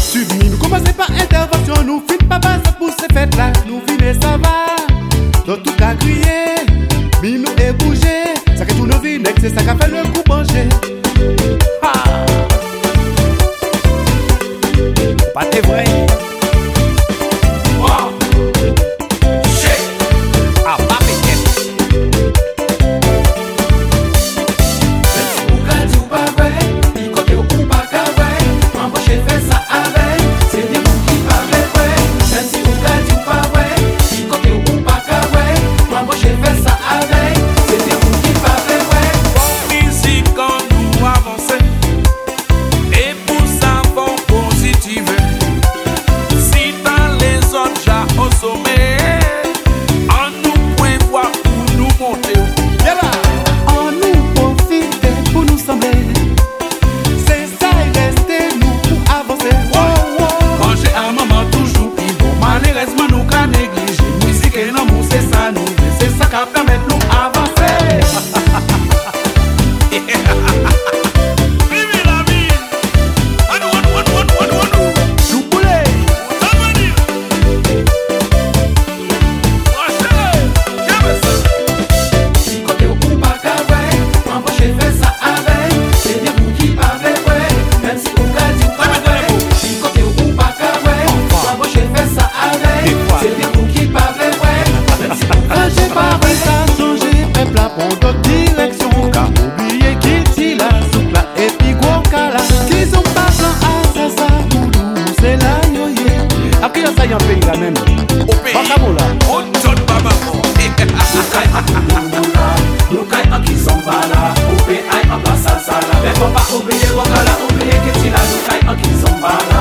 Subi, nous commençons par intervention, nous fin papa ça pour ces fêtes là, nous finir ça va. Dans tout cas crier, mais nous est bougé, ça que tout nos vies, c'est ça qui a fait le coup manger. Pas t'es vrai. Oubliez, oubliez que tu l'as, nous caille en qui sont malades.